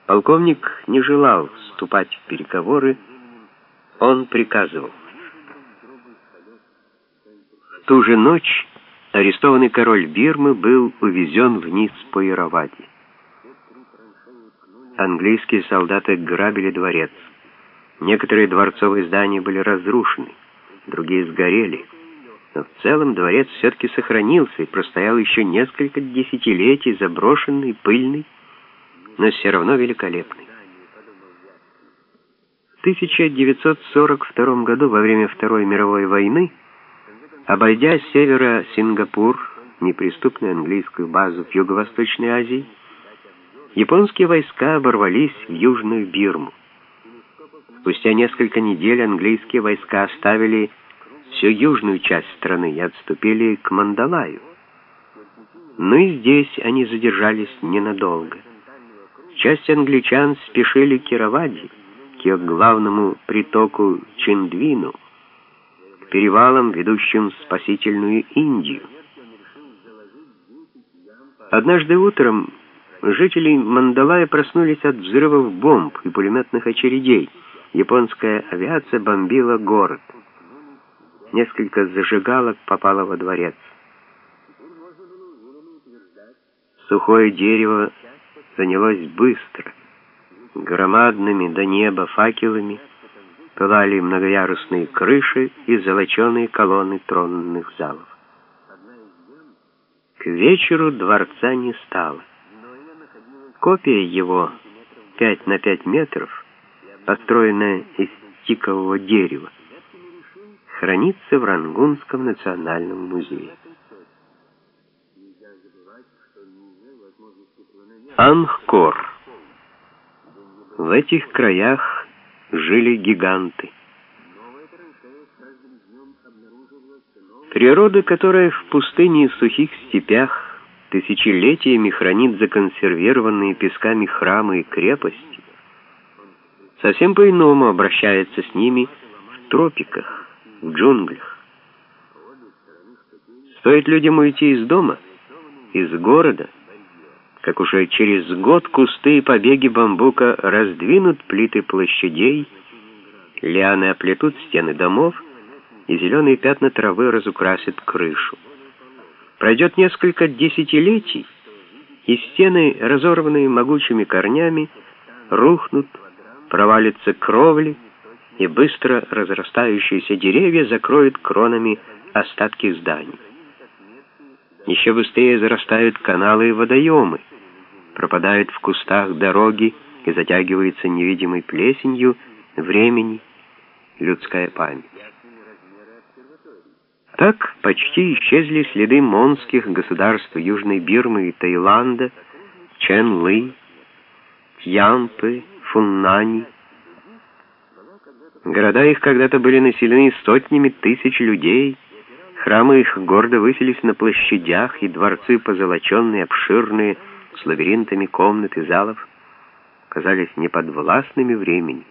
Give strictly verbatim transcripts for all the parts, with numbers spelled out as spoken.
Полковник не желал вступать в переговоры, он приказывал. В ту же ночь арестованный король Бирмы был увезен вниз по Иравади. Английские солдаты грабили дворец. Некоторые дворцовые здания были разрушены, другие сгорели. Но в целом дворец все-таки сохранился и простоял еще несколько десятилетий, заброшенный, пыльный, но все равно великолепный. В тысяча девятьсот сорок втором году, во время Второй мировой войны, обойдя с севера Сингапур, неприступную английскую базу в Юго-Восточной Азии, японские войска ворвались в Южную Бирму. Спустя несколько недель английские войска оставили всю южную часть страны и отступили к Мандалаю. Но и здесь они задержались ненадолго. Часть англичан спешили к Иравади, к ее главному притоку Чиндвину, к перевалам, ведущим в спасительную Индию. Однажды утром жители Мандалая проснулись от взрывов бомб и пулеметных очередей. Японская авиация бомбила город. Несколько зажигалок попало во дворец. Сухое дерево занялось быстро. Громадными до неба факелами пылали многоярусные крыши и золоченые колонны тронных залов. К вечеру дворца не стало. Копия его, пять на пять метров, построенная из тикового дерева, хранится в Рангунском национальном музее. Ангкор. В этих краях жили гиганты. Природа, которая в пустыне и сухих степях тысячелетиями хранит законсервированные песками храмы и крепости, совсем по-иному обращается с ними в тропиках, в джунглях. Стоит людям уйти из дома, из города, как уже через год кусты и побеги бамбука раздвинут плиты площадей, лианы оплетут стены домов, и зеленые пятна травы разукрасят крышу. Пройдет несколько десятилетий, и стены, разорванные могучими корнями, рухнут, провалятся кровли, и быстро разрастающиеся деревья закроют кронами остатки зданий. Еще быстрее зарастают каналы и водоемы, пропадают в кустах дороги и затягивается невидимой плесенью времени людская память. Так почти исчезли следы монских государств Южной Бирмы и Таиланда, Чен-Лы, Тьямпы, Фуннани. Города их когда-то были населены сотнями тысяч людей, храмы их гордо высились на площадях, и дворцы, позолоченные, обширные, с лабиринтами комнат и залов, казались неподвластными времени.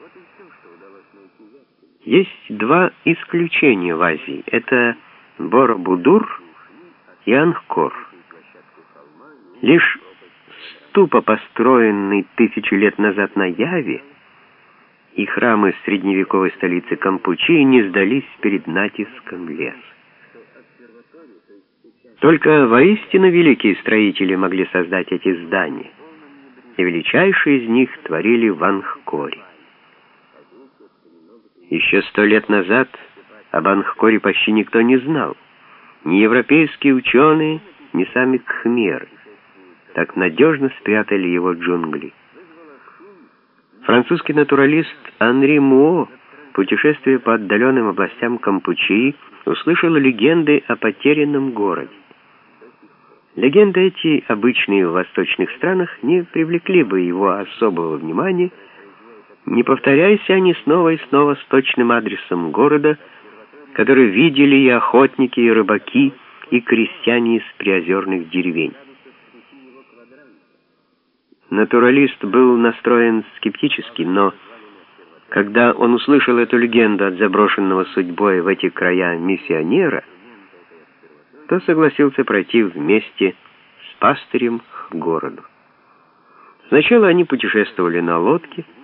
Есть два исключения в Азии. Это Боробудур и Ангкор. Лишь ступа, построенный тысячу лет назад на Яве, и храмы средневековой столицы Кампучи не сдались перед натиском леса. Только воистину великие строители могли создать эти здания, и величайшие из них творили в Ангкоре. Еще сто лет назад об Ангкоре почти никто не знал, ни европейские ученые, ни сами кхмеры. Так надежно спрятали его джунгли. Французский натуралист Анри Муо, путешествуя по отдаленным областям Кампучии, услышал легенды о потерянном городе. Легенды эти, обычные в восточных странах, не привлекли бы его особого внимания, не повторяясь они снова и снова с точным адресом города, который видели и охотники, и рыбаки, и крестьяне из приозерных деревень. Натуралист был настроен скептически, но когда он услышал эту легенду от заброшенного судьбой в эти края миссионера, то согласился пройти вместе с пастырем к городу. Сначала они путешествовали на лодке,